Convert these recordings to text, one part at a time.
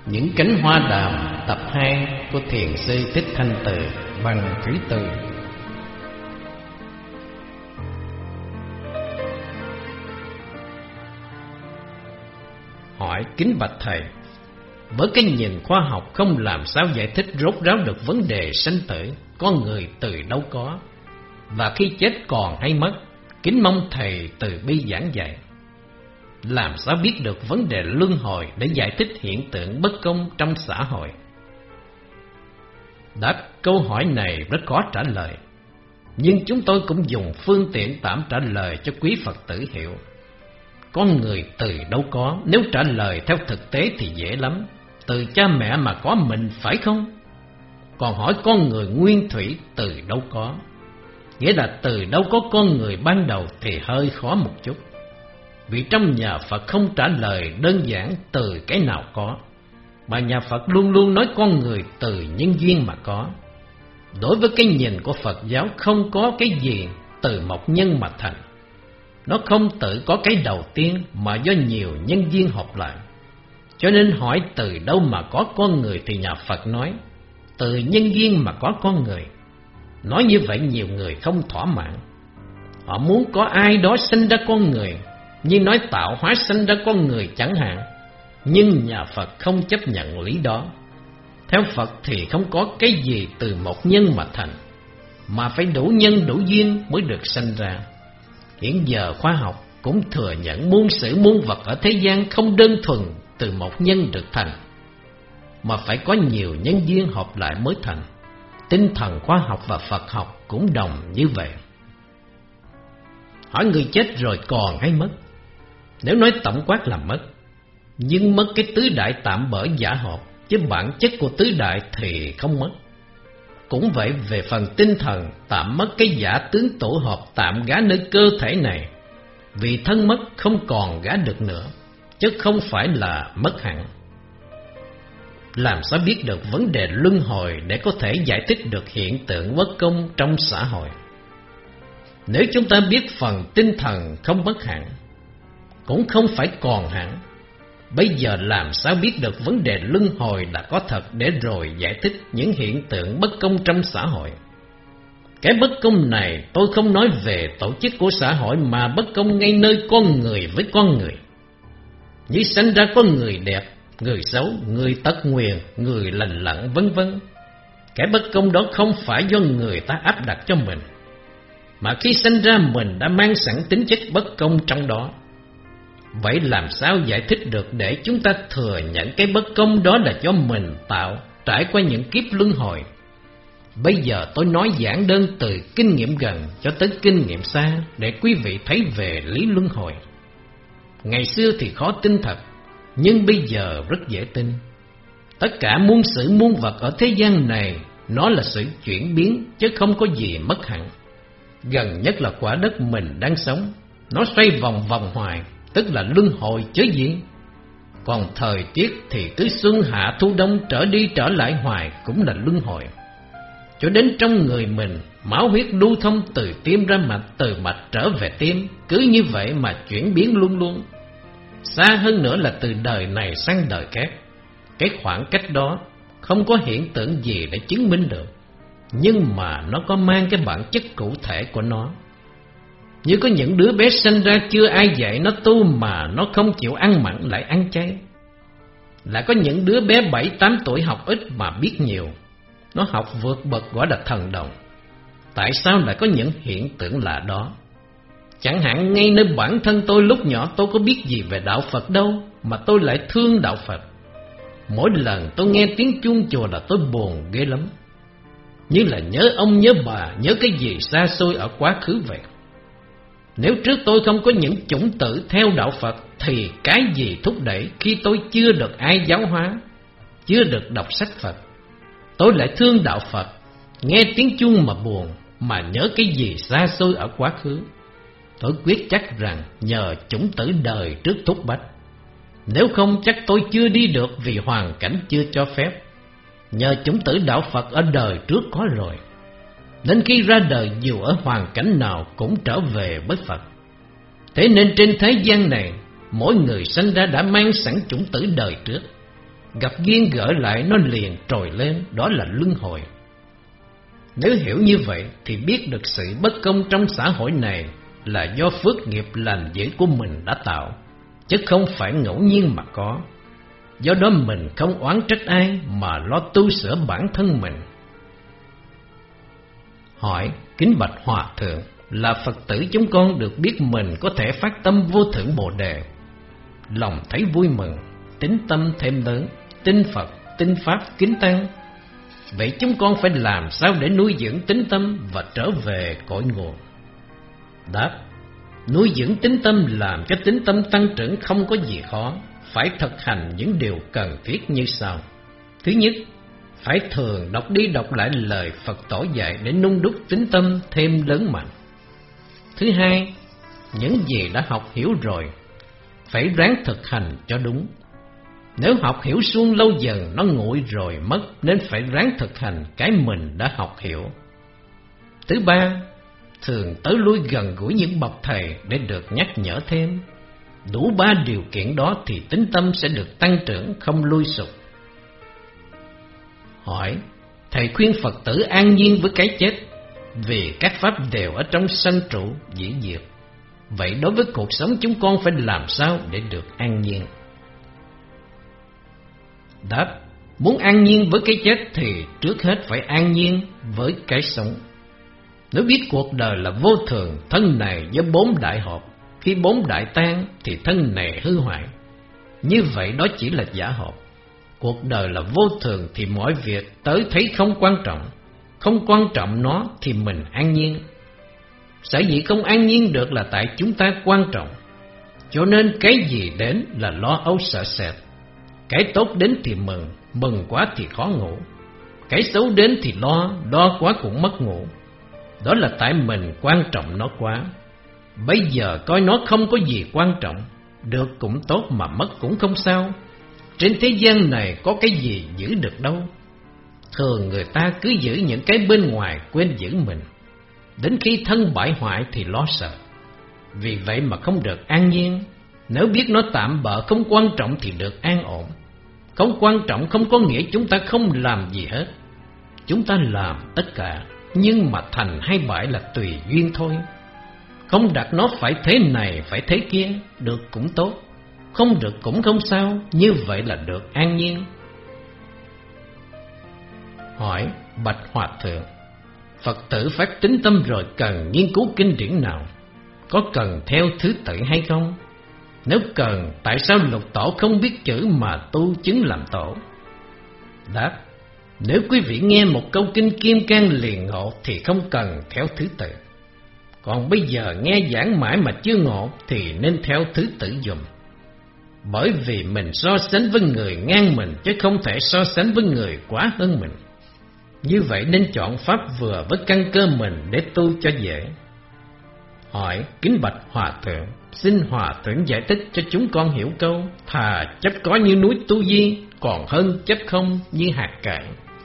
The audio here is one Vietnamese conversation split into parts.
Những cánh hoa đàm tập 2 của Thiền sư Thích Thanh Từ bằng Thủy Từ. Hỏi kính bạch thầy, với cái nhìn khoa học không làm sao giải thích rốt ráo được vấn đề sanh tử, con người từ đâu có, và khi chết còn hay mất. Kính mong thầy từ bi giảng dạy. Làm sao biết được vấn đề luân hồi để giải thích hiện tượng bất công trong xã hội? Đáp câu hỏi này rất khó trả lời, nhưng chúng tôi cũng dùng phương tiện tạm trả lời cho quý Phật tử hiểu. Con người từ đâu có, nếu trả lời theo thực tế thì dễ lắm. Từ cha mẹ mà có mình, phải không? Còn hỏi con người nguyên thủy từ đâu có, nghĩa là từ đâu có con người ban đầu, thì hơi khó một chút. Vì trong nhà Phật không trả lời đơn giản từ cái nào có, mà nhà Phật luôn luôn nói con người từ nhân duyên mà có. Đối với cái nhìn của Phật giáo, không có cái gì từ một nhân mà thành. Nó không tự có cái đầu tiên, mà do nhiều nhân duyên hợp lại. Cho nên hỏi từ đâu mà có con người, thì nhà Phật nói từ nhân duyên mà có con người. Nói như vậy nhiều người không thỏa mãn. Họ muốn có ai đó sinh ra con người, như nói tạo hóa sinh ra con người chẳng hạn. Nhưng nhà Phật không chấp nhận lý đó. Theo Phật thì không có cái gì từ một nhân mà thành, mà phải đủ nhân đủ duyên mới được sinh ra. Hiện giờ khoa học cũng thừa nhận muôn sự muôn vật ở thế gian không đơn thuần từ một nhân được thành, mà phải có nhiều nhân duyên hợp lại mới thành. Tinh thần khoa học và Phật học cũng đồng như vậy. Hỏi người chết rồi còn hay mất? Nếu nói tổng quát là mất, nhưng mất cái tứ đại tạm bởi giả hợp, chứ bản chất của tứ đại thì không mất. Cũng vậy, về phần tinh thần, tạm mất cái giả tướng tổ hợp tạm gá nơi cơ thể này. Vì thân mất không còn gá được nữa, chứ không phải là mất hẳn. Làm sao biết được vấn đề luân hồi để có thể giải thích được hiện tượng bất công trong xã hội? Nếu chúng ta biết phần tinh thần không mất hẳn, cũng không phải còn hẳn, bây giờ làm sao biết được vấn đề luân hồi là có thật để rồi giải thích những hiện tượng bất công trong xã hội? Cái bất công này tôi không nói về tổ chức của xã hội, mà bất công ngay nơi con người với con người. Như sanh ra có người đẹp, người xấu, người tật nguyền, người lành lặn, vân vân. Cái bất công đó không phải do người ta áp đặt cho mình, mà khi sanh ra mình đã mang sẵn tính chất bất công trong đó. Vậy làm sao giải thích được để chúng ta thừa nhận cái bất công đó là do mình tạo, trải qua những kiếp luân hồi? Bây giờ tôi nói giản đơn từ kinh nghiệm gần cho tới kinh nghiệm xa, để quý vị thấy về lý luân hồi. Ngày xưa thì khó tin thật, nhưng bây giờ rất dễ tin. Tất cả muôn sự muôn vật ở thế gian này, nó là sự chuyển biến, chứ không có gì mất hẳn. Gần nhất là quả đất mình đang sống, nó xoay vòng vòng hoài, tức là luân hồi chứ gì. Còn thời tiết thì cứ xuân hạ thu đông trở đi trở lại hoài, cũng là luân hồi. Cho đến trong người mình, máu huyết lưu thông từ tim ra mạch, từ mạch trở về tim, cứ như vậy mà chuyển biến luôn luôn. Xa hơn nữa là từ đời này sang đời khác. Cái khoảng cách đó không có hiện tượng gì để chứng minh được, nhưng mà nó có mang cái bản chất cụ thể của nó. Như có những đứa bé sinh ra chưa ai dạy nó tu mà nó không chịu ăn mặn lại ăn chay. Lại có những đứa bé 7-8 tuổi học ít mà biết nhiều, nó học vượt bậc gọi là thần đồng. Tại sao lại có những hiện tượng lạ đó? Chẳng hạn ngay nơi bản thân tôi lúc nhỏ, tôi có biết gì về đạo Phật đâu, mà tôi lại thương đạo Phật. Mỗi lần tôi nghe tiếng chuông chùa là tôi buồn ghê lắm, như là nhớ ông nhớ bà, nhớ cái gì xa xôi ở quá khứ vậy. Nếu trước tôi không có những chủng tử theo đạo Phật, thì cái gì thúc đẩy khi tôi chưa được ai giáo hóa, chưa được đọc sách Phật, tôi lại thương đạo Phật, nghe tiếng chuông mà buồn, mà nhớ cái gì xa xôi ở quá khứ? Tôi quyết chắc rằng nhờ chủng tử đời trước thúc bách. Nếu không chắc tôi chưa đi được, vì hoàn cảnh chưa cho phép. Nhờ chủng tử đạo Phật ở đời trước có rồi, nên khi ra đời dù ở hoàn cảnh nào cũng trở về với Phật. Thế nên trên thế gian này, mỗi người sinh ra đã mang sẵn chủng tử đời trước. gặp duyên gỡ lại nó liền trồi lên, đó là luân hồi. Nếu hiểu như vậy thì biết được sự bất công trong xã hội này là do phước nghiệp lành dữ của mình đã tạo, chứ không phải ngẫu nhiên mà có. Do đó mình không oán trách ai mà lo tu sửa bản thân mình. Hỏi: kính bạch Hòa Thượng, là Phật tử chúng con được biết mình có thể phát tâm vô thượng Bồ Đề, lòng thấy vui mừng, tín tâm thêm lớn, tin Phật, tin Pháp, kính Tăng. Vậy chúng con phải làm sao để nuôi dưỡng tín tâm và trở về cội nguồn? Đáp: nuôi dưỡng tín tâm làm cho tín tâm tăng trưởng không có gì khó, phải thực hành những điều cần thiết như sau. Thứ nhất, phải thường đọc đi đọc lại lời Phật tổ dạy để nung đúc tín tâm thêm lớn mạnh. Thứ hai, những gì đã học hiểu rồi phải ráng thực hành cho đúng. Nếu học hiểu suông lâu dần nó nguội rồi mất, nên phải ráng thực hành cái mình đã học hiểu. Thứ ba, thường tới lui gần gũi những bậc thầy để được nhắc nhở thêm. Đủ ba điều kiện đó thì tín tâm sẽ được tăng trưởng, không lui sụp. Hỏi: thầy khuyên Phật tử an nhiên với cái chết, vì các pháp đều ở trong sanh trụ dĩ diệt. Vậy đối với cuộc sống chúng con phải làm sao để được an nhiên? Đáp: muốn an nhiên với cái chết thì trước hết phải an nhiên với cái sống. Nếu biết cuộc đời là vô thường, thân này do bốn đại hợp, khi bốn đại tan thì thân này hư hoại. Như vậy đó chỉ là giả hợp. Cuộc đời là vô thường thì mọi việc tới thấy không quan trọng. Không quan trọng nó thì mình an nhiên. Sở dĩ không an nhiên được là tại chúng ta quan trọng. Cho nên cái gì đến là lo âu sợ sệt. Cái tốt đến thì mừng, mừng quá thì khó ngủ. Cái xấu đến thì lo quá cũng mất ngủ. Đó là tại mình quan trọng nó quá. Bây giờ coi nó không có gì quan trọng, được cũng tốt mà mất cũng không sao. Trên thế gian này có cái gì giữ được đâu. Thường người ta cứ giữ những cái bên ngoài, quên giữ mình. Đến khi thân bại hoại thì lo sợ. Vì vậy mà không được an nhiên. Nếu biết nó tạm bợ không quan trọng thì được an ổn. Không quan trọng không có nghĩa chúng ta không làm gì hết. Chúng ta làm tất cả, nhưng mà thành hay bại là tùy duyên thôi. Không đặt nó phải thế này, phải thế kia, được cũng tốt, không được cũng không sao, như vậy là được an nhiên. Hỏi: bạch Hòa Thượng, Phật tử phát tín tâm rồi cần nghiên cứu kinh điển nào? Có cần theo thứ tự hay không? Nếu cần, tại sao Lục Tổ không biết chữ mà tu chứng làm tổ? Đáp: nếu quý vị nghe một câu kinh Kim Cang liền ngộ thì không cần theo thứ tự. Còn bây giờ nghe giảng mãi mà chưa ngộ thì nên theo thứ tự dùm. Bởi vì mình so sánh với người ngang mình, chứ không thể so sánh với người quá hơn mình. Như vậy nên chọn pháp vừa với căn cơ mình để tu cho dễ. Hỏi: kính bạch Hòa Thượng, xin Hòa Thượng giải thích cho chúng con hiểu câu thà chấp có như núi Tu Di, còn hơn chấp không như hạt cải.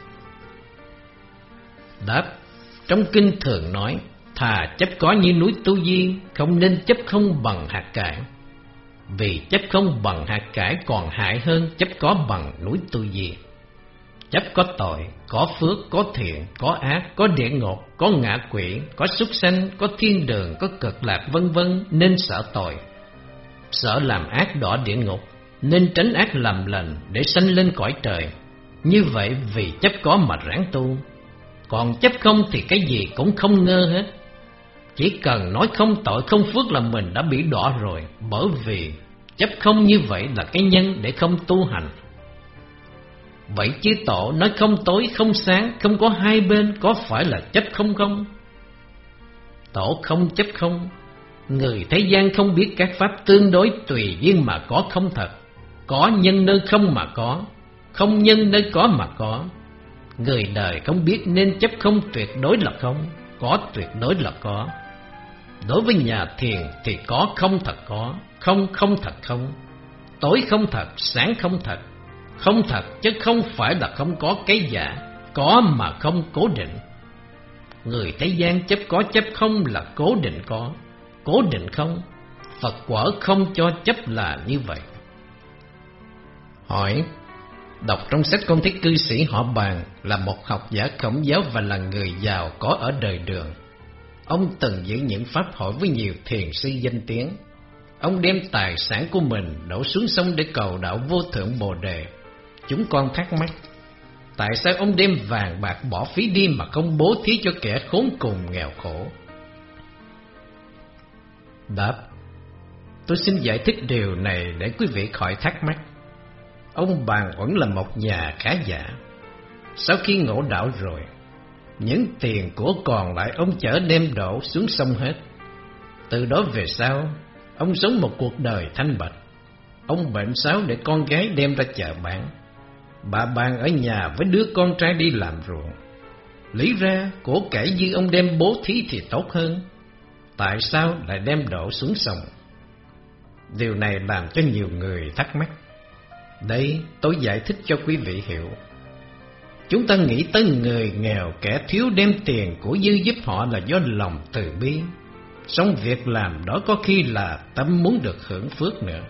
Đáp: trong kinh thường nói thà chấp có như núi Tu Di, không nên chấp không bằng hạt cải. Vì chấp không bằng hạt cải còn hại hơn chấp có bằng núi Tu Di. Chấp có tội, có phước, có thiện, có ác, có địa ngục, có ngạ quỷ, có súc sanh, có thiên đường, có cực lạc vân vân, nên sợ tội. Sợ làm ác đọa địa ngục, nên tránh ác làm lành để sanh lên cõi trời. Như vậy vì chấp có mà ráng tu. Còn chấp không thì cái gì cũng không ngơ hết. Chỉ cần nói không tội không phước là mình đã bị đọa rồi. Bởi vì chấp không như vậy là cái nhân để không tu hành. Vậy chứ Tổ nói không tối không sáng, không có hai bên, có phải là chấp không không? Tổ không chấp không. Người thế gian không biết các pháp tương đối tùy duyên mà có không thật. Có nhân nơi không mà không nhân nơi có mà có. Người đời không biết nên chấp không tuyệt đối là không, có tuyệt đối là có. Đối với nhà thiền thì có không thật có, không không thật không. Tối không thật, sáng không thật. Không thật chứ không phải là không có cái giả, có mà không cố định. Người thế gian chấp có chấp không là cố định có, cố định không. Phật quả không cho chấp là như vậy. Hỏi: Đọc trong sách con thấy cư sĩ họ Bàn là một học giả Khổng giáo và là người giàu có ở đời Đường. Ông từng giữ những pháp hội với nhiều thiền sư danh tiếng. Ông đem tài sản của mình đổ xuống sông để cầu đạo vô thượng Bồ Đề. Chúng con thắc mắc, tại sao ông đem vàng bạc bỏ phí đi mà không bố thí cho kẻ khốn cùng nghèo khổ? Đáp, tôi xin giải thích điều này để quý vị khỏi thắc mắc. Ông Bàn Uẩn là một nhà khá giả. Sau khi ngộ đạo rồi, những tiền của còn lại ông chở đem đổ xuống sông hết. Từ đó về sau, ông sống một cuộc đời thanh bạch. Ông bệnh sáo để con gái đem ra chợ bán. Bà Bàn ở nhà với đứa con trai đi làm ruộng. Lý ra của cải dư ông đem bố thí thì tốt hơn. Tại sao lại đem đổ xuống sông? Điều này làm cho nhiều người thắc mắc. Đây tôi giải thích cho quý vị hiểu. Chúng ta nghĩ tới người nghèo kẻ thiếu đem tiền của dư giúp họ là do lòng từ bi, song việc làm đó có khi là tâm muốn được hưởng phước nữa.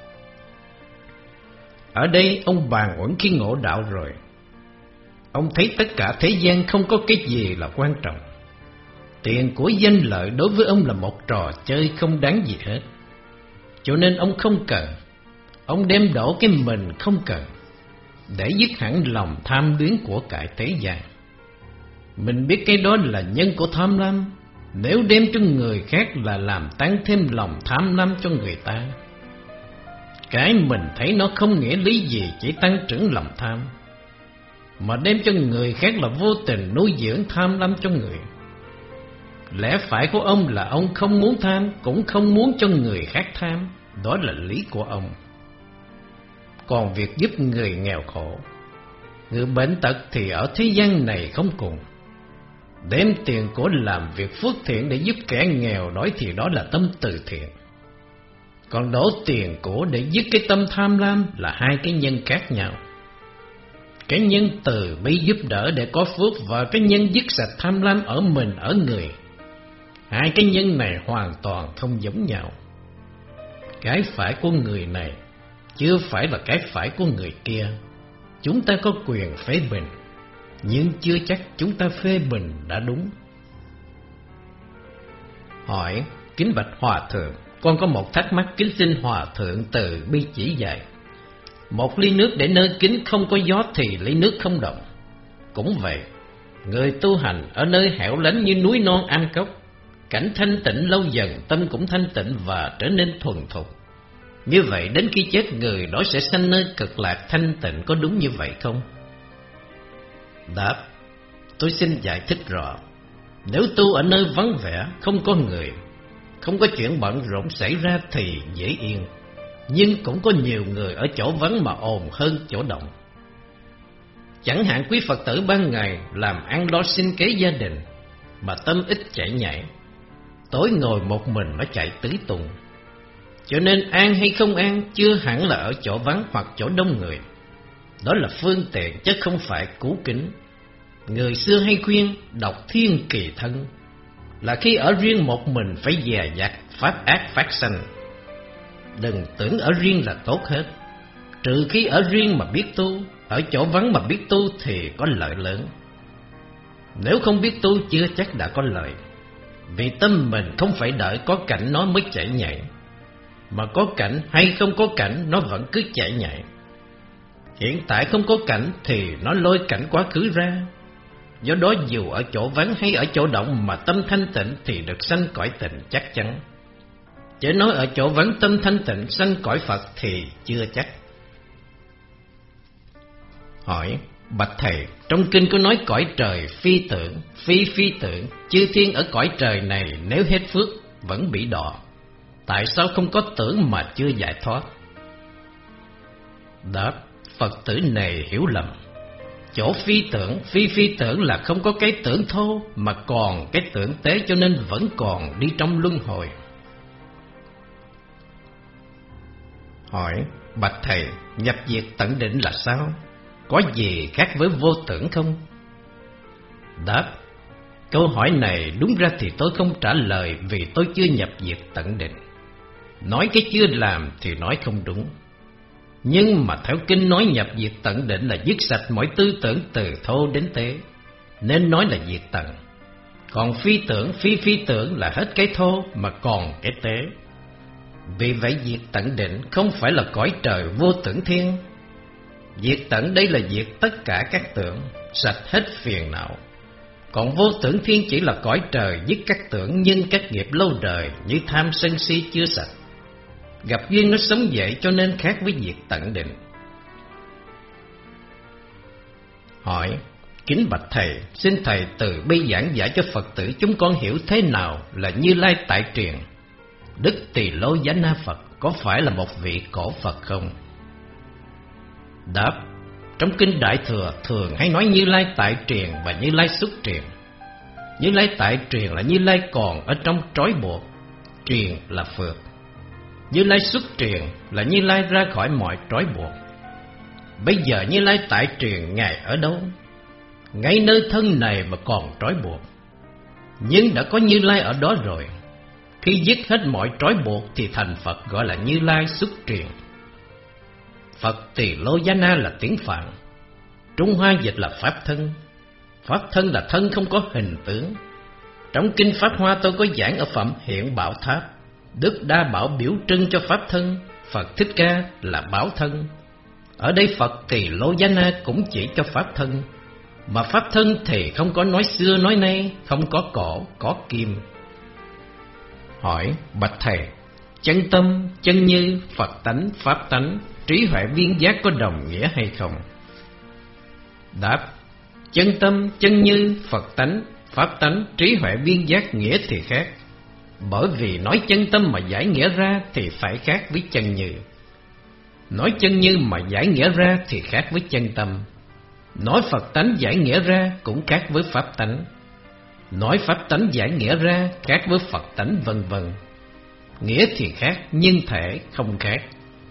Ở đây ông Bàn Uẩn khi ngộ đạo rồi, ông thấy tất cả thế gian không có cái gì là quan trọng. Tiền của danh lợi đối với ông là một trò chơi không đáng gì hết. Cho nên ông không cần. Ông đem đổ cái mình không cần, để dứt hẳn lòng tham luyến của cải thế gian. Mình biết cái đó là nhân của tham lam. Nếu đem cho người khác là làm tăng thêm lòng tham lam cho người ta. Cái mình thấy nó không nghĩa lý gì, chỉ tăng trưởng lòng tham. Mà đem cho người khác là vô tình nuôi dưỡng tham lam cho người. Lẽ phải của ông là ông không muốn tham, cũng không muốn cho người khác tham. Đó là lý của ông. Còn việc giúp người nghèo khổ, người bệnh tật thì ở thế gian này không cùng. Đem tiền của làm việc phước thiện để giúp kẻ nghèo đói thì đó là tâm từ thiện. Còn đổ tiền của để dứt cái tâm tham lam là hai cái nhân khác nhau. Cái nhân từ bi giúp đỡ để có phước và cái nhân dứt sạch tham lam ở mình ở người. Hai cái nhân này hoàn toàn không giống nhau. Cái phải của người này chưa phải là cái phải của người kia. Chúng ta có quyền phê bình, nhưng chưa chắc chúng ta phê bình đã đúng. Hỏi, kính bạch Hòa Thượng, con có một thắc mắc kính xin Hòa Thượng từ bi chỉ dạy. Một ly nước để nơi kín không có gió thì ly nước không động. Cũng vậy, người tu hành ở nơi hẻo lánh như núi non Am Cốc, cảnh thanh tịnh lâu dần tâm cũng thanh tịnh và trở nên thuần thục. Như vậy đến khi chết người đó sẽ sanh nơi cực lạc thanh tịnh, có đúng như vậy không? Đáp, tôi xin giải thích rõ. Nếu tu ở nơi vắng vẻ, không có người, không có chuyện bận rộn xảy ra thì dễ yên. Nhưng cũng có nhiều người ở chỗ vắng mà ồn hơn chỗ động. Chẳng hạn quý Phật tử ban ngày làm ăn lo sinh kế gia đình, mà tâm ít chạy nhảy, tối ngồi một mình nó chạy tứ tung. Cho nên an hay không an chưa hẳn là ở chỗ vắng hoặc chỗ đông người. Đó là phương tiện chứ không phải cú kính. Người xưa hay khuyên đọc thiên kỳ thân, là khi ở riêng một mình phải dè dặt pháp ác phát sanh. Đừng tưởng ở riêng là tốt hết. Trừ khi ở riêng mà biết tu, ở chỗ vắng mà biết tu thì có lợi lớn. Nếu không biết tu chưa chắc đã có lợi. Vì tâm mình không phải đợi có cảnh nó mới chạy nhảy, mà có cảnh hay không có cảnh nó vẫn cứ chạy nhảy. Hiện tại không có cảnh thì nó lôi cảnh quá khứ ra. Do đó dù ở chỗ vắng hay ở chỗ động mà tâm thanh tịnh thì được sanh cõi tịnh chắc chắn. Chứ nói ở chỗ vắng tâm thanh tịnh sanh cõi Phật thì chưa chắc. Hỏi, bạch thầy, trong kinh có nói cõi trời phi tưởng, phi tưởng, chư thiên ở cõi trời này nếu hết phước vẫn bị đọa. Tại sao không có tưởng mà chưa giải thoát? Đáp, Phật tử này hiểu lầm. Chỗ phi tưởng là không có cái tưởng thô, mà còn cái tưởng tế, cho nên vẫn còn đi trong luân hồi. Hỏi, bạch thầy, nhập diệt tận định là sao? Có gì khác với vô tưởng không? Đáp, câu hỏi này đúng ra thì tôi không trả lời, vì tôi chưa nhập diệt tận định. Nói cái chưa làm thì nói không đúng. Nhưng mà theo kinh nói nhập diệt tận định là dứt sạch mọi tư tưởng từ thô đến tế, nên nói là diệt tận. Còn phi tưởng, phi tưởng là hết cái thô mà còn cái tế. Vì vậy diệt tận định không phải là cõi trời vô tưởng thiên. Diệt tận đây là diệt tất cả các tưởng, sạch hết phiền não. Còn vô tưởng thiên chỉ là cõi trời dứt các tưởng nhưng các nghiệp lâu đời như tham sân si chưa sạch. Gặp duyên nó sống dậy cho nên khác với diệt tận định. Hỏi: kính bạch thầy, xin thầy từ bi giảng giải cho Phật tử chúng con hiểu thế nào là Như Lai tại truyền. Đức Tỳ Lô Giá Na Phật có phải là một vị cổ Phật không? Đáp: trong kinh Đại Thừa thường hay nói Như Lai tại truyền và Như Lai xuất truyền. Như Lai tại truyền là Như Lai còn ở trong trói buộc, truyền là phược. Như Lai xuất truyền là Như Lai ra khỏi mọi trói buộc. Bây giờ Như Lai tại truyền Ngài ở đâu? Ngay nơi thân này mà còn trói buộc. Nhưng đã có Như Lai ở đó rồi. Khi dứt hết mọi trói buộc thì thành Phật, gọi là Như Lai xuất truyền. Phật Tỳ Lô Giá Na là tiếng Phạn, Trung Hoa dịch là Pháp thân. Pháp thân là thân không có hình tướng. Trong kinh Pháp Hoa tôi có giảng ở phẩm Hiện Bảo Tháp, Đức Đa Bảo biểu trưng cho Pháp thân, Phật Thích Ca là Bảo thân. Ở đây Phật Tỳ Lô Giá Na cũng chỉ cho Pháp thân, mà Pháp thân thì không có nói xưa nói nay, không có cổ, có kim. Hỏi: bạch thầy, chân tâm, chân như, Phật tánh, Pháp tánh, trí huệ viên giác có đồng nghĩa hay không? Đáp: chân tâm, chân như, Phật tánh, Pháp tánh, trí huệ viên giác nghĩa thì khác. Bởi vì nói chân tâm mà giải nghĩa ra thì phải khác với chân như. Nói chân như mà giải nghĩa ra thì khác với chân tâm. Nói Phật tánh giải nghĩa ra cũng khác với Pháp tánh. Nói Pháp tánh giải nghĩa ra khác với Phật tánh, vân vân. Nghĩa thì khác nhưng thể không khác.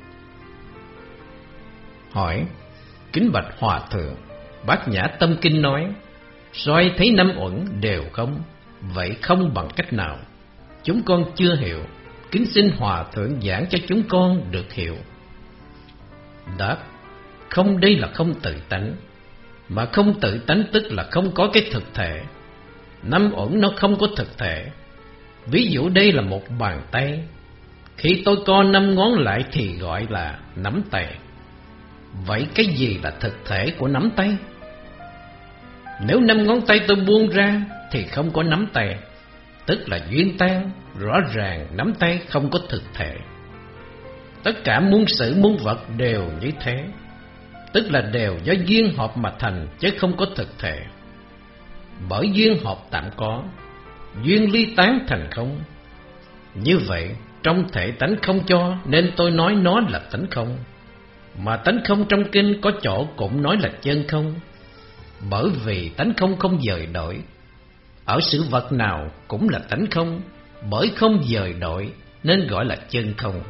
Hỏi: kính bạch Hòa Thượng, Bát Nhã Tâm Kinh nói soi thấy năm uẩn đều không, vậy không bằng cách nào? Chúng con chưa hiểu, kính xin Hòa Thượng giảng cho chúng con được hiểu. Đáp: không, đây là không tự tánh. Mà không tự tánh tức là không có cái thực thể. Năm uẩn nó không có thực thể. Ví dụ đây là một bàn tay. Khi tôi co 5 ngón lại thì gọi là nắm tay. Vậy cái gì là thực thể của nắm tay? Nếu 5 ngón tay tôi buông ra thì không có nắm tay, tức là duyên tan. Rõ ràng nắm tay không có thực thể. Tất cả muôn sự muôn vật đều như thế, tức là đều do duyên hợp mà thành, chứ không có thực thể. Bởi duyên hợp tạm có, duyên ly tán thành không. Như vậy trong thể tánh không cho, nên tôi nói nó là tánh không. Mà tánh không trong kinh có chỗ cũng nói là chân không. Bởi vì tánh không không dời đổi. Ở sự vật nào cũng là tánh không, bởi không dời đổi nên gọi là chân không.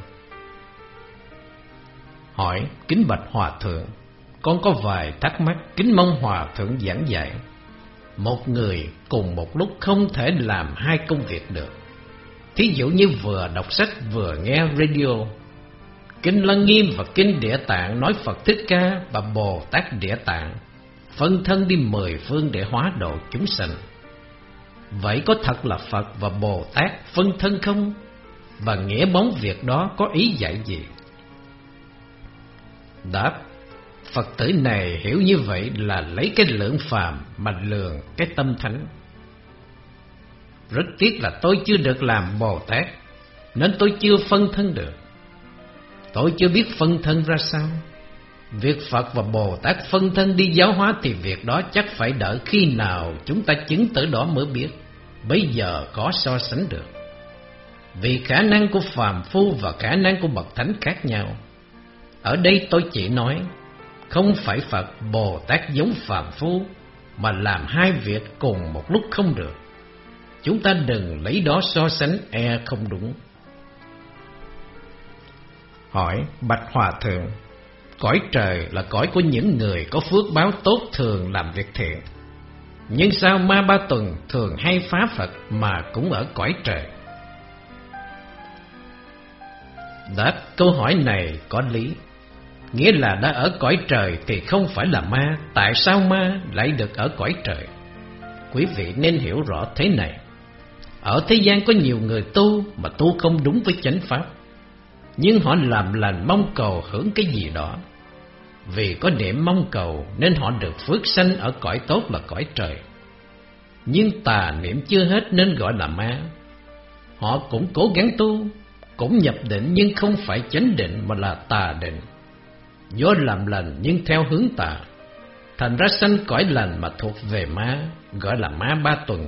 Hỏi: kính bạch Hòa Thượng, con có vài thắc mắc, kính mong Hòa Thượng giảng dạy. Một người cùng một lúc không thể làm 2 công việc được. Thí dụ như vừa đọc sách vừa nghe radio. Kinh Lăng Nghiêm và Kinh Địa Tạng nói Phật Thích Ca và Bồ Tát Địa Tạng phân thân đi 10 phương để hóa độ chúng sanh. Vậy có thật là Phật và Bồ Tát phân thân không? Và nghĩa bóng việc đó có ý dạy gì? Đáp: Phật tử này hiểu như vậy là lấy cái lượng phàm mà lường cái tâm thánh. Rất tiếc là tôi chưa được làm Bồ Tát, nên tôi chưa phân thân được. Tôi chưa biết phân thân ra sao. Việc Phật và Bồ Tát phân thân đi giáo hóa thì việc đó chắc phải đợi khi nào chúng ta chứng tử đó mới biết. Bây giờ có so sánh được. Vì khả năng của phàm phu và khả năng của bậc thánh khác nhau. Ở đây tôi chỉ nói không phải Phật Bồ Tát giống phàm phu mà làm 2 việc cùng một lúc không được. Chúng ta đừng lấy đó so sánh, không đúng. Hỏi: bạch Hòa Thượng, cõi trời là cõi của những người có phước báo tốt thường làm việc thiện. Nhưng sao Ma Ba Tuần thường hay phá Phật mà cũng ở cõi trời? Đáp: câu hỏi này có lý. nghĩa là đã ở cõi trời thì không phải là ma. Tại sao ma lại được ở cõi trời? Quý vị nên hiểu rõ thế này. Ở thế gian có nhiều người tu mà tu không đúng với chánh pháp, nhưng họ làm lành mong cầu hưởng cái gì đó. Vì có niệm mong cầu nên họ được phước sanh ở cõi tốt là cõi trời. Nhưng tà niệm chưa hết nên gọi là ma. Họ cũng cố gắng tu, cũng nhập định nhưng không phải chánh định mà là tà định. Do làm lành nhưng theo hướng tà, thành ra sanh cõi lành mà thuộc về ma, gọi là ma ba tuần.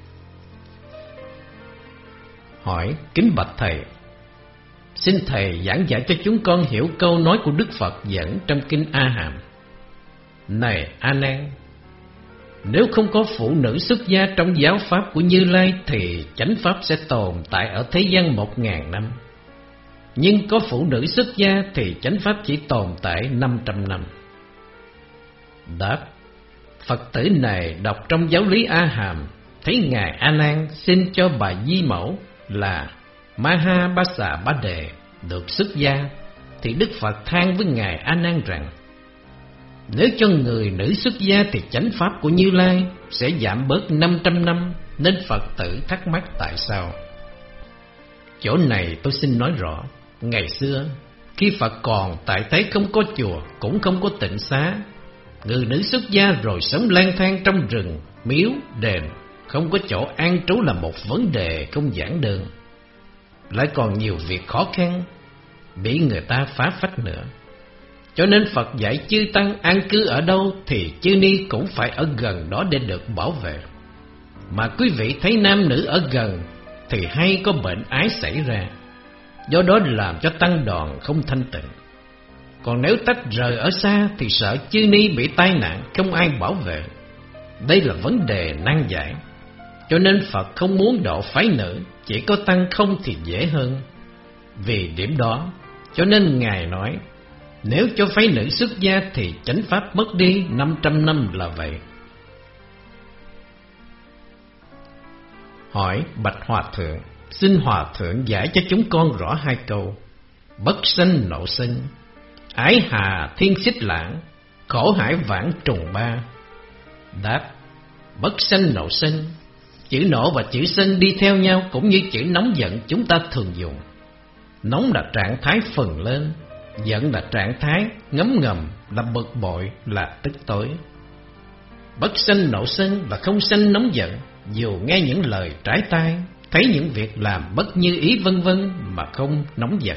Hỏi: kính bạch thầy, xin thầy giảng giải cho chúng con hiểu câu nói của Đức Phật dẫn trong kinh A Hàm. Này A Nan, nếu không có phụ nữ xuất gia trong giáo pháp của Như Lai thì chánh pháp sẽ tồn tại ở thế gian 1000 năm. Nhưng có phụ nữ xuất gia thì chánh pháp chỉ tồn tại 500 năm. Đáp: Phật tử này đọc trong giáo lý A Hàm, thấy Ngài A Nan xin cho bà Di Mẫu là Mahabassa Bá Đề được xuất gia, thì Đức Phật than với Ngài A Nan rằng: nếu cho người nữ xuất gia thì chánh pháp của Như Lai sẽ giảm bớt 500 năm. Nên Phật tử thắc mắc tại sao. Chỗ này tôi xin nói rõ. Ngày xưa khi Phật còn tại thế, không có chùa cũng không có tịnh xá. Người nữ xuất gia rồi sống lang thang trong rừng, miếu, đền, không có chỗ an trú là một vấn đề không giản đơn. Lại còn nhiều việc khó khăn bị người ta phá phách nữa. Cho nên Phật dạy chư tăng an cư ở đâu thì chư ni cũng phải ở gần đó để được bảo vệ. Mà quý vị thấy nam nữ ở gần thì hay có bệnh ái xảy ra, do đó làm cho tăng đoàn không thanh tịnh. Còn nếu tách rời ở xa thì sợ chư ni bị tai nạn, không ai bảo vệ. Đây là vấn đề nan giải. Cho nên Phật không muốn độ phái nữ, chỉ có tăng không thì dễ hơn. Vì điểm đó cho nên Ngài nói, nếu cho phái nữ xuất gia thì chánh pháp mất đi 500 năm là vậy. Hỏi: bạch Hòa Thượng, xin Hòa Thượng giải cho chúng con rõ hai câu: bất sanh nộ sinh, ái hà thiên xích lãng, khổ hải vãng trùng ba. Đáp: bất sanh nộ sinh, chữ nộ và chữ sinh đi theo nhau, cũng như chữ nóng giận chúng ta thường dùng. Nóng là trạng thái phừng lên, giận là trạng thái ngấm ngầm, là bực bội, là tức tối. Bất sanh nộ sinh là không sanh nóng giận, dù nghe những lời trái tai, thấy những việc làm bất như ý vân vân mà không nóng giận.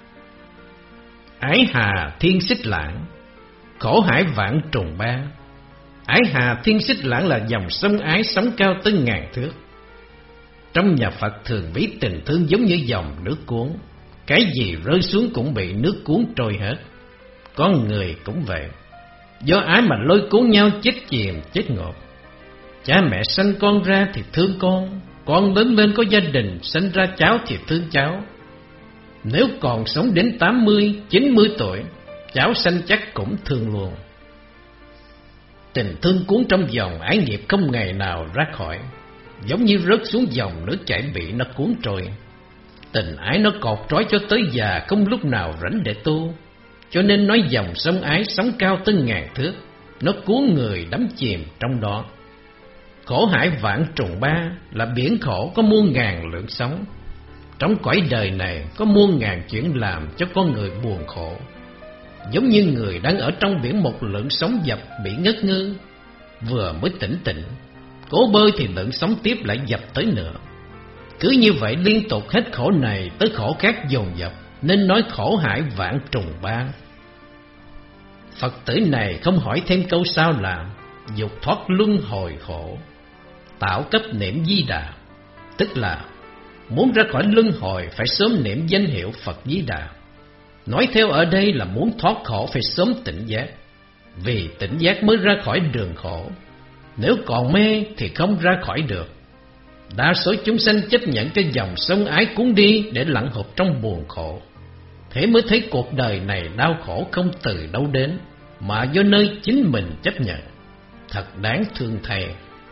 Ái hà thiên xích lãng, khổ hải vãng trùng ba. Ái hà thiên xích lãng là dòng sông ái sóng cao tới ngàn thước. Trong nhà Phật thường ví tình thương giống như dòng nước cuốn, cái gì rơi xuống cũng bị nước cuốn trôi hết. Con người cũng vậy, do ái mà lôi cuốn nhau chết chìm chết ngộp. Cha mẹ sanh con ra thì thương con lớn lên có gia đình sanh ra cháu thì thương cháu. Nếu còn sống đến 80, 90 tuổi, cháu sanh chắc cũng thương luôn. Tình thương cuốn trong dòng ái nghiệp không ngày nào ra khỏi, giống như rớt xuống dòng nước chảy bị nó cuốn trôi. Tình ái nó cột trói cho tới già, không lúc nào rảnh để tu. Cho nên nói dòng sông ái sóng cao tới ngàn thước, nó cuốn người đắm chìm trong đó. Khổ hải vãng trùng ba là biển khổ có muôn ngàn lượng sóng. Trong cõi đời này có muôn ngàn chuyện làm cho con người buồn khổ. Giống như người đang ở trong biển, một lượng sóng dập bị ngất ngư, vừa mới tỉnh tịnh, cố bơi thì lượng sóng tiếp lại dập tới nữa. Cứ như vậy liên tục, hết khổ này tới khổ khác dồn dập, nên nói khổ hải vãng trùng ba. Phật tử này không hỏi thêm câu sau là dục thoát luân hồi khổ, tạo cấp niệm Di Đà. Tức là muốn ra khỏi luân hồi phải sớm niệm danh hiệu Phật Di Đà. Nói theo ở đây là muốn thoát khổ phải sớm tỉnh giác, vì tỉnh giác mới ra khỏi đường khổ. Nếu còn mê thì không ra khỏi được. Đa số chúng sanh chấp nhận cho dòng sông ái cuốn đi để lặn hụt trong buồn khổ. Thế mới thấy cuộc đời này đau khổ không từ đâu đến, mà do nơi chính mình chấp nhận. Thật đáng thương thầy.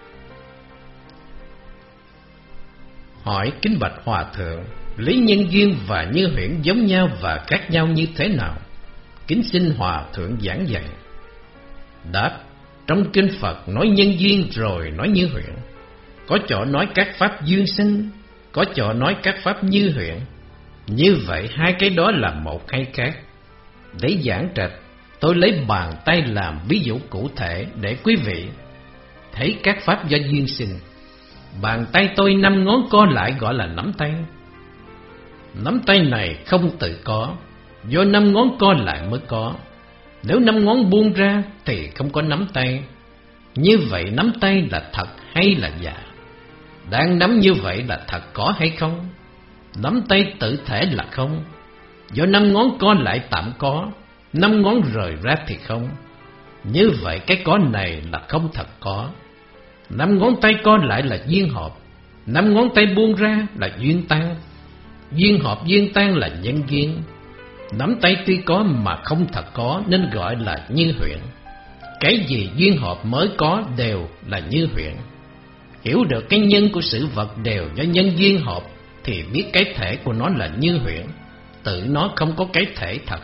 Hỏi: kính bạch Hòa Thượng, lý nhân duyên và như huyễn giống nhau và khác nhau như thế nào? kính xin Hòa Thượng giảng dạy. Đáp: trong kinh Phật nói nhân duyên rồi nói như huyễn. Có chỗ nói các pháp duyên sinh, có chỗ nói các pháp như huyễn. Như vậy hai cái đó là một hay khác? Để giảng trạch, tôi lấy bàn tay làm ví dụ cụ thể để quý vị thấy các pháp do duyên sinh. Bàn tay tôi 5 ngón co lại gọi là nắm tay. Nắm tay này không tự có, do 5 ngón co lại mới có. Nếu 5 ngón buông ra thì không có nắm tay. Như vậy nắm tay là thật hay là giả? Đang nắm như vậy là thật có hay không? Nắm tay tự thể là không, do 5 ngón co lại tạm có, 5 ngón rời ra thì không. Như vậy cái có này là không thật có. 5 ngón tay co lại là duyên hợp, 5 ngón tay buông ra là duyên tan. Duyên hợp duyên tan là nhân duyên. Nắm tay tuy có mà không thật có nên gọi là như huyễn. Cái gì duyên hợp mới có đều là như huyễn. Hiểu được cái nhân của sự vật đều do nhân duyên hợp thì biết cái thể của nó là như huyễn, tự nó không có cái thể thật.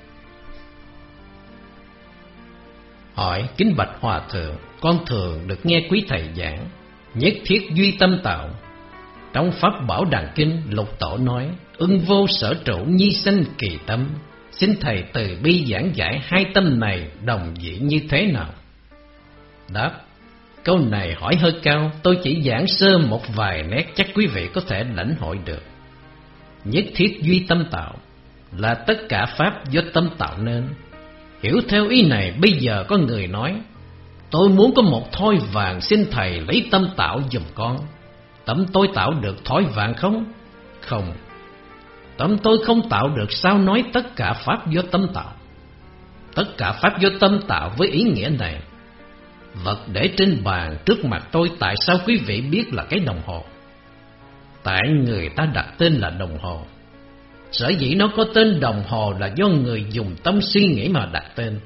Hỏi: kính bạch Hòa Thượng, con thường được nghe quý thầy giảng nhất thiết duy tâm tạo. Trong Pháp Bảo Đàn Kinh, Lục Tổ nói: ưng vô sở trụ nhi sanh kỳ tâm. Xin thầy từ bi giảng giải hai tâm này đồng vị như thế nào? Đáp: câu này hỏi hơi cao, tôi chỉ giảng sơ một vài nét chắc quý vị có thể lãnh hội được. Nhất thiết duy tâm tạo là tất cả pháp do tâm tạo nên. Hiểu theo ý này, bây giờ có người nói: tôi muốn có một thoi vàng, xin thầy lấy tâm tạo giùm con. Tâm tôi tạo được thỏi vàng không? Không. Tâm tôi không tạo được, sao nói tất cả pháp do tâm tạo? Tất cả pháp do tâm tạo với ý nghĩa này: vật để trên bàn trước mặt tôi, tại sao quý vị biết là cái đồng hồ? Tại người ta đặt tên là đồng hồ. Sở dĩ nó có tên đồng hồ là do người dùng tâm suy nghĩ mà đặt tên.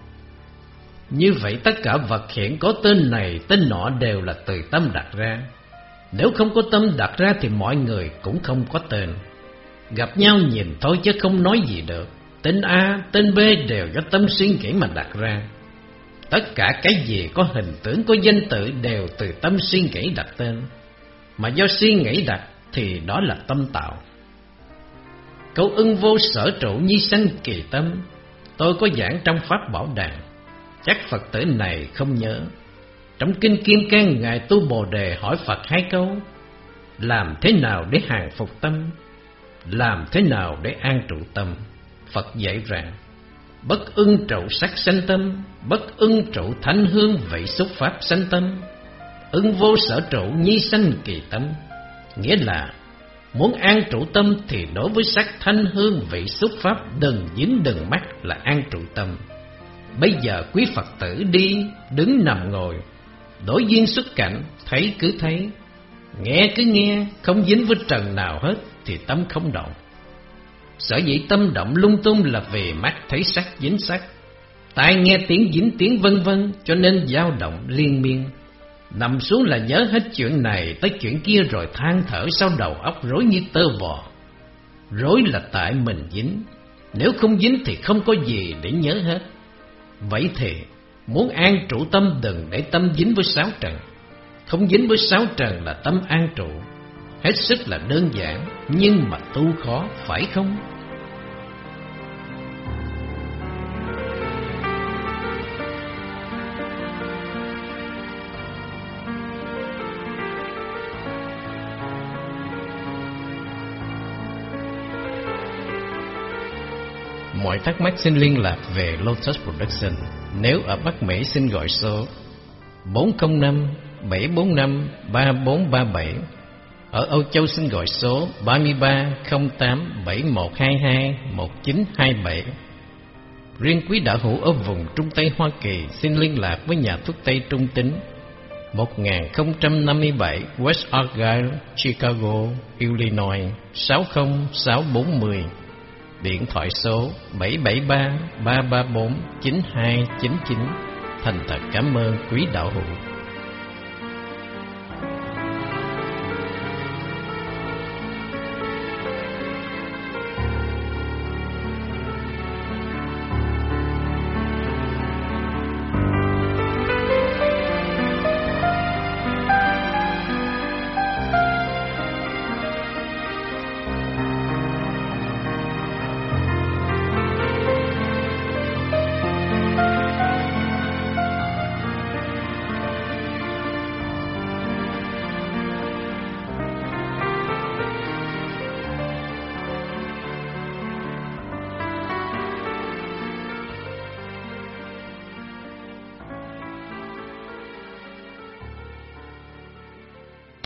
Như vậy tất cả vật hiện có tên này tên nọ đều là từ tâm đặt ra. Nếu không có tâm đặt ra thì mọi người cũng không có tên. Gặp nhau nhìn thôi chứ không nói gì được. Tên A, tên B đều do tâm suy nghĩ mà đặt ra. Tất cả cái gì có hình tướng, có danh tự đều từ tâm suy nghĩ đặt tên. Mà do suy nghĩ đặt thì đó là tâm tạo. Câu ưng vô sở trụ nhi sanh kỳ tâm, tôi có giảng trong Pháp Bảo Đàn, chắc Phật tử này không nhớ. Trong Kinh Kim Cang, Ngài Tu Bồ Đề hỏi Phật hai câu: làm thế nào để hàng phục tâm? Làm thế nào để an trụ tâm? Phật dạy rằng: bất ưng trụ sắc sanh tâm, bất ưng trụ thanh hương vị xúc pháp sanh tâm. Ưng vô sở trụ nhi sanh kỳ tâm, nghĩa là muốn an trụ tâm thì đối với sắc thanh hương vị xúc pháp đừng dính đừng mắc là an trụ tâm. Bây giờ quý Phật tử đi, đứng, nằm, ngồi, đối duyên xuất cảnh, thấy cứ thấy, nghe cứ nghe, không dính với trần nào hết thì tâm không động. Sở dĩ tâm động lung tung là vì mắt thấy sắc dính sắc, tai nghe tiếng dính tiếng vân vân, cho nên dao động liên miên. Nằm xuống là nhớ hết chuyện này tới chuyện kia rồi than thở sau đầu óc rối như tơ vò. Rối là tại mình dính, nếu không dính thì không có gì để nhớ hết. Vậy thì muốn an trụ tâm đừng để tâm dính với sáu trần. Không dính với sáu trần là tâm an trụ. Hết sức là đơn giản, nhưng mà tu khó, phải không? Mọi thắc mắc xin liên lạc về Lotus Production. Nếu ở Bắc Mỹ xin gọi số 405-745-3437. Ở Âu Châu xin gọi số 3308-7122-1927. Riêng quý đạo hữu ở vùng Trung Tây Hoa Kỳ xin liên lạc với nhà thuốc Tây Trung Tín, 1057 West Argyle, Chicago, Illinois 60640. Điện thoại số 773-334-9299. Thành thật cảm ơn quý đạo hữu.